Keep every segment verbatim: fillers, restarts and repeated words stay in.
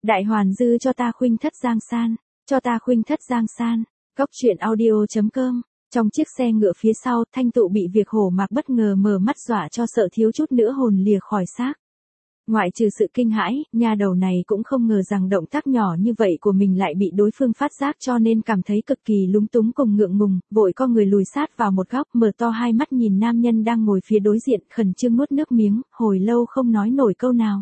Đại hoàn dư cho ta khuynh thất giang san, cho ta khuynh thất giang san. Góc truyện audio chấm com. Trong chiếc xe ngựa phía sau, Thanh Tụ bị việc Hổ Mạc bất ngờ mở mắt dọa cho sợ thiếu chút nữa hồn lìa khỏi xác. Ngoại trừ sự kinh hãi, nha đầu này cũng không ngờ rằng động tác nhỏ như vậy của mình lại bị đối phương phát giác, cho nên cảm thấy cực kỳ lúng túng cùng ngượng ngùng, vội co người lùi sát vào một góc, mở to hai mắt nhìn nam nhân đang ngồi phía đối diện, khẩn trương nuốt nước miếng, hồi lâu không nói nổi câu nào.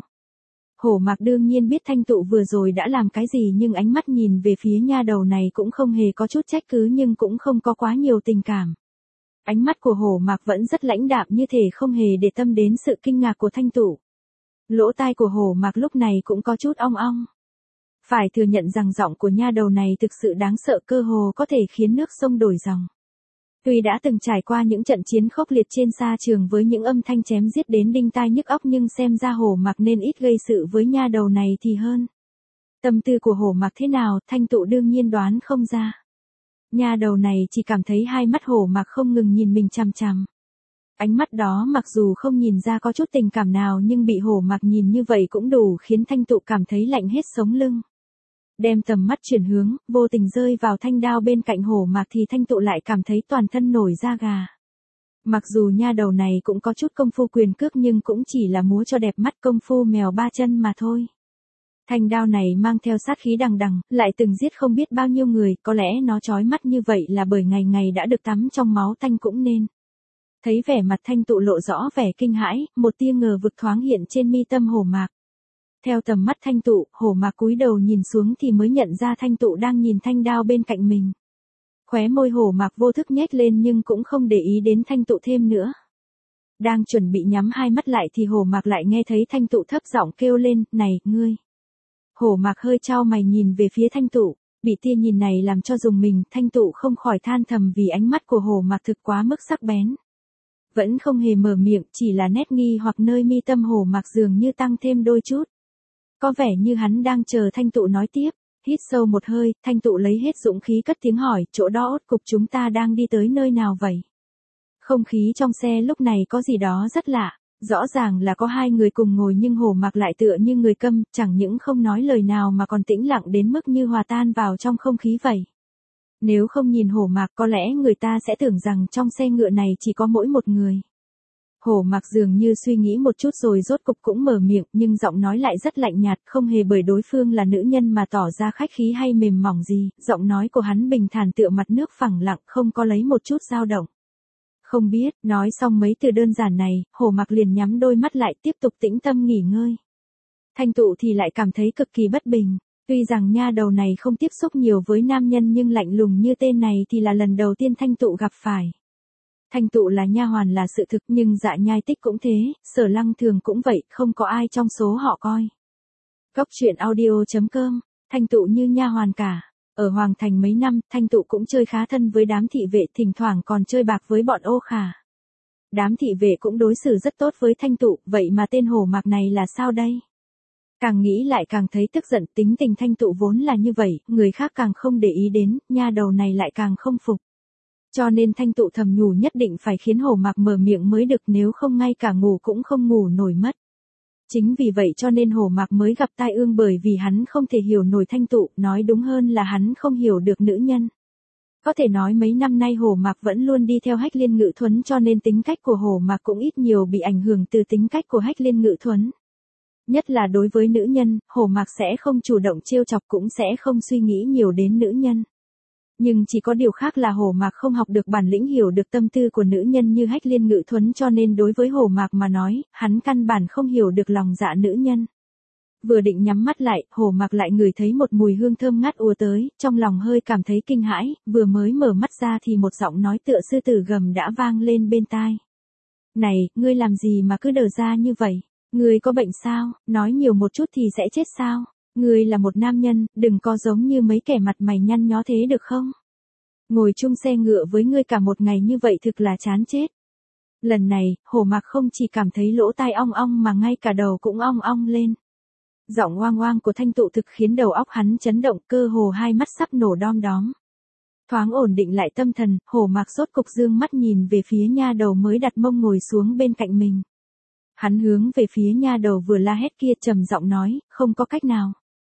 Hổ Mạc đương nhiên biết Thanh Tụ vừa rồi đã làm cái gì, nhưng ánh mắt nhìn về phía nha đầu này cũng không hề có chút trách cứ, nhưng cũng không có quá nhiều tình cảm. Ánh mắt của Hổ Mạc vẫn rất lãnh đạm, như thể không hề để tâm đến sự kinh ngạc của Thanh Tụ. Lỗ tai của Hổ Mạc lúc này cũng có chút ong ong. Phải thừa nhận rằng giọng của nha đầu này thực sự đáng sợ, cơ hồ có thể khiến nước sông đổi dòng. Tuy đã từng trải qua những trận chiến khốc liệt trên sa trường với những âm thanh chém giết đến đinh tai nhức óc, nhưng xem ra Hổ Mạc nên ít gây sự với nha đầu này thì hơn. Tâm tư của Hổ Mạc thế nào, Thanh Tụ đương nhiên đoán không ra. Nha đầu này chỉ cảm thấy hai mắt Hổ Mạc không ngừng nhìn mình chằm chằm. Ánh mắt đó mặc dù không nhìn ra có chút tình cảm nào, nhưng bị Hổ Mạc nhìn như vậy cũng đủ khiến Thanh Tụ cảm thấy lạnh hết sống lưng. Đem tầm mắt chuyển hướng, vô tình rơi vào thanh đao bên cạnh Hổ Mạc thì Thanh Tụ lại cảm thấy toàn thân nổi da gà. Mặc dù nha đầu này cũng có chút công phu quyền cước, nhưng cũng chỉ là múa cho đẹp mắt, công phu mèo ba chân mà thôi. Thanh đao này mang theo sát khí đằng đằng, lại từng giết không biết bao nhiêu người, có lẽ nó chói mắt như vậy là bởi ngày ngày đã được tắm trong máu tanh cũng nên. Thấy vẻ mặt Thanh Tụ lộ rõ vẻ kinh hãi, một tia ngờ vực thoáng hiện trên mi tâm Hổ Mạc. Theo tầm mắt Thanh Tụ, Hổ Mạc cúi đầu nhìn xuống thì mới nhận ra Thanh Tụ đang nhìn thanh đao bên cạnh mình. Khóe môi Hổ Mạc vô thức nhếch lên nhưng cũng không để ý đến Thanh Tụ thêm nữa. Đang chuẩn bị nhắm hai mắt lại thì Hổ Mạc lại nghe thấy Thanh Tụ thấp giọng kêu lên, này, ngươi. Hổ Mạc hơi chau mày nhìn về phía Thanh Tụ, bị tia nhìn này làm cho rùng mình, Thanh Tụ không khỏi than thầm vì ánh mắt của Hổ Mạc thực quá mức sắc bén. Vẫn không hề mở miệng, chỉ là nét nghi hoặc nơi mi tâm Hổ Mạc dường như tăng thêm đôi chút. Có vẻ như hắn đang chờ Thanh Tụ nói tiếp. Hít sâu một hơi, Thanh Tụ lấy hết dũng khí cất tiếng hỏi, chỗ đó ốt cục chúng ta đang đi tới nơi nào vậy? Không khí trong xe lúc này có gì đó rất lạ. Rõ ràng là có hai người cùng ngồi nhưng Hổ Mạc lại tựa như người câm, chẳng những không nói lời nào mà còn tĩnh lặng đến mức như hòa tan vào trong không khí vậy. Nếu không nhìn Hổ Mạc có lẽ người ta sẽ tưởng rằng trong xe ngựa này chỉ có mỗi một người. Hổ Mạc dường như suy nghĩ một chút rồi rốt cục cũng mở miệng, nhưng giọng nói lại rất lạnh nhạt, không hề bởi đối phương là nữ nhân mà tỏ ra khách khí hay mềm mỏng gì, giọng nói của hắn bình thản tựa mặt nước phẳng lặng, không có lấy một chút dao động. Không biết, nói xong mấy từ đơn giản này, Hổ Mạc liền nhắm đôi mắt lại tiếp tục tĩnh tâm nghỉ ngơi. Thanh Tụ thì lại cảm thấy cực kỳ bất bình. Tuy rằng nha đầu này không tiếp xúc nhiều với nam nhân nhưng lạnh lùng như tên này thì là lần đầu tiên Thanh Tụ gặp phải. Thanh Tụ là nha hoàn là sự thực, nhưng Dạ Nhai Tích cũng thế, Sở Lăng Thường cũng vậy, không có ai trong số họ coi. Góc truyện audio chấm com, Thanh Tụ như nha hoàn cả. Ở Hoàng Thành mấy năm, Thanh Tụ cũng chơi khá thân với đám thị vệ, thỉnh thoảng còn chơi bạc với bọn Ô Khả. Đám thị vệ cũng đối xử rất tốt với Thanh Tụ, vậy mà tên Hổ Mạc này là sao đây? Càng nghĩ lại càng thấy tức giận, tính tình Thanh Tụ vốn là như vậy, người khác càng không để ý đến, nha đầu này lại càng không phục. Cho nên Thanh Tụ thầm nhủ nhất định phải khiến Hổ Mạc mở miệng mới được, nếu không ngay cả ngủ cũng không ngủ nổi mất. Chính vì vậy cho nên Hổ Mạc mới gặp tai ương, bởi vì hắn không thể hiểu nổi Thanh Tụ, nói đúng hơn là hắn không hiểu được nữ nhân. Có thể nói mấy năm nay Hổ Mạc vẫn luôn đi theo Hách Liên Ngự Thuấn, cho nên tính cách của Hổ Mạc cũng ít nhiều bị ảnh hưởng từ tính cách của Hách Liên Ngự Thuấn. Nhất là đối với nữ nhân, Hổ Mạc sẽ không chủ động trêu chọc, cũng sẽ không suy nghĩ nhiều đến nữ nhân. Nhưng chỉ có điều khác là Hổ Mạc không học được bản lĩnh hiểu được tâm tư của nữ nhân như Hách Liên Ngự Thuấn, cho nên đối với Hổ Mạc mà nói, hắn căn bản không hiểu được lòng dạ nữ nhân. Vừa định nhắm mắt lại, Hổ Mạc lại ngửi thấy một mùi hương thơm ngát ùa tới, trong lòng hơi cảm thấy kinh hãi, vừa mới mở mắt ra thì một giọng nói tựa sư tử gầm đã vang lên bên tai. Này, ngươi làm gì mà cứ đờ ra như vậy? Ngươi có bệnh sao? Nói nhiều một chút thì sẽ chết sao? Ngươi là một nam nhân, đừng có giống như mấy kẻ mặt mày nhăn nhó thế được không? Ngồi chung xe ngựa với ngươi cả một ngày như vậy thực là chán chết. Lần này, Hổ Mạc không chỉ cảm thấy lỗ tai ong ong mà ngay cả đầu cũng ong ong lên. Giọng oang oang của Thanh Tụ thực khiến đầu óc hắn chấn động, cơ hồ hai mắt sắp nổ đom đóm. Thoáng ổn định lại tâm thần, Hổ Mạc sốt cục dương mắt nhìn về phía nha đầu mới đặt mông ngồi xuống bên cạnh mình. Hắn hướng về phía nha đầu vừa la hét kia trầm giọng nói, không có cách nào.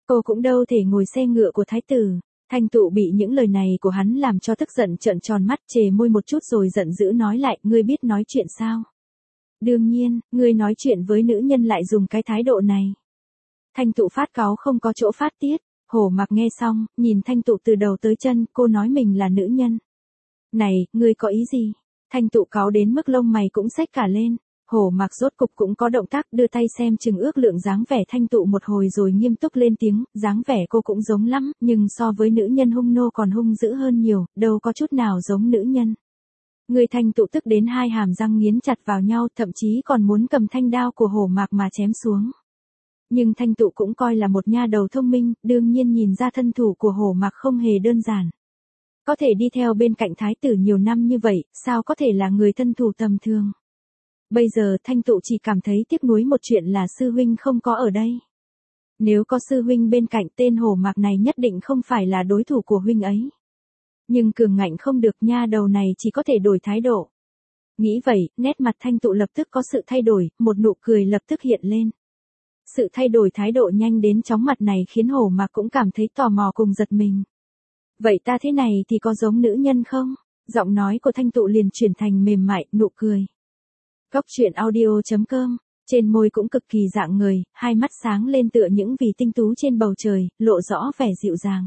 Cô cũng đâu thể ngồi xe ngựa của thái tử. Thanh tụ bị những lời này của hắn làm cho tức giận trợn tròn mắt, chề môi một chút rồi giận dữ nói lại, ngươi biết nói chuyện sao? Đương nhiên, ngươi nói chuyện với nữ nhân lại dùng cái thái độ này. Thanh tụ phát cáu không có chỗ phát tiết. Hổ Mạc nghe xong, nhìn Thanh tụ từ đầu tới chân, cô nói mình là nữ nhân. Này, ngươi có ý gì? Thanh tụ cáu đến mức lông mày cũng xếch cả lên. Hổ Mạc rốt cục cũng có động tác, đưa tay xem chừng ước lượng dáng vẻ Thanh tụ một hồi rồi nghiêm túc lên tiếng, dáng vẻ cô cũng giống lắm, nhưng so với nữ nhân hung nô còn hung dữ hơn nhiều, đâu có chút nào giống nữ nhân. Người Thanh tụ tức đến hai hàm răng nghiến chặt vào nhau, thậm chí còn muốn cầm thanh đao của Hổ Mạc mà chém xuống. Nhưng Thanh tụ cũng coi là một nha đầu thông minh, đương nhiên nhìn ra thân thủ của Hổ Mạc không hề đơn giản. Có thể đi theo bên cạnh thái tử nhiều năm như vậy, sao có thể là người thân thủ tầm thường. Bây giờ Thanh tụ chỉ cảm thấy tiếc nuối một chuyện là sư huynh không có ở đây. Nếu có sư huynh bên cạnh, tên Hổ Mạc này nhất định không phải là đối thủ của huynh ấy. Nhưng cường ngạnh không được, nha đầu này chỉ có thể đổi thái độ. Nghĩ vậy, nét mặt Thanh tụ lập tức có sự thay đổi, một nụ cười lập tức hiện lên. Sự thay đổi thái độ nhanh đến chóng mặt này khiến Hổ Mạc cũng cảm thấy tò mò cùng giật mình. Vậy ta thế này thì có giống nữ nhân không? Giọng nói của Thanh tụ liền chuyển thành mềm mại, nụ cười. Góc truyện audio chấm com, trên môi cũng cực kỳ dạng người, hai mắt sáng lên tựa những vì tinh tú trên bầu trời, lộ rõ vẻ dịu dàng.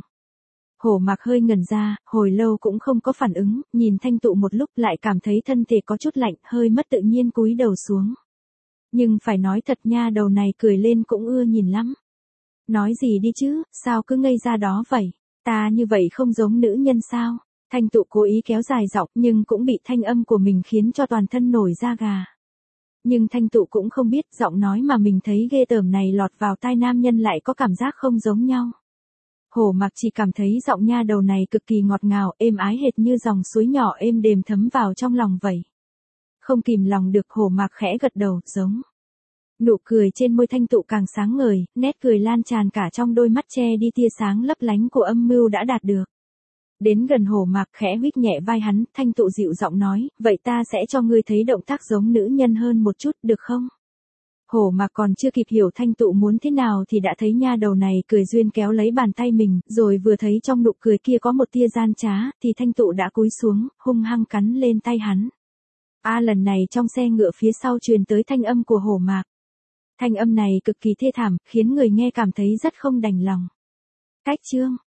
Hổ Mạc hơi ngẩn ra, hồi lâu cũng không có phản ứng, nhìn Thanh tụ một lúc lại cảm thấy thân thể có chút lạnh, hơi mất tự nhiên cúi đầu xuống. Nhưng phải nói thật nha, đầu này cười lên cũng ưa nhìn lắm. Nói gì đi chứ, sao cứ ngây ra đó vậy? Ta như vậy không giống nữ nhân sao? Thanh tụ cố ý kéo dài giọng nhưng cũng bị thanh âm của mình khiến cho toàn thân nổi da gà. Nhưng Thanh tụ cũng không biết giọng nói mà mình thấy ghê tởm này lọt vào tai nam nhân lại có cảm giác không giống nhau. Hổ Mạc chỉ cảm thấy giọng nha đầu này cực kỳ ngọt ngào, êm ái hệt như dòng suối nhỏ êm đềm thấm vào trong lòng vậy. Không kìm lòng được, Hổ Mạc khẽ gật đầu, giống. Nụ cười trên môi Thanh tụ càng sáng ngời, nét cười lan tràn cả trong đôi mắt che đi tia sáng lấp lánh của âm mưu đã đạt được. Đến gần Hổ Mạc khẽ huých nhẹ vai hắn, Thanh tụ dịu giọng nói, vậy ta sẽ cho ngươi thấy động tác giống nữ nhân hơn một chút, được không? Hổ Mạc còn chưa kịp hiểu Thanh tụ muốn thế nào thì đã thấy nha đầu này cười duyên kéo lấy bàn tay mình, rồi vừa thấy trong nụ cười kia có một tia gian trá, thì Thanh tụ đã cúi xuống, hung hăng cắn lên tay hắn. A lần này trong xe ngựa phía sau truyền tới thanh âm của Hổ Mạc. Thanh âm này cực kỳ thê thảm, khiến người nghe cảm thấy rất không đành lòng. Cách chương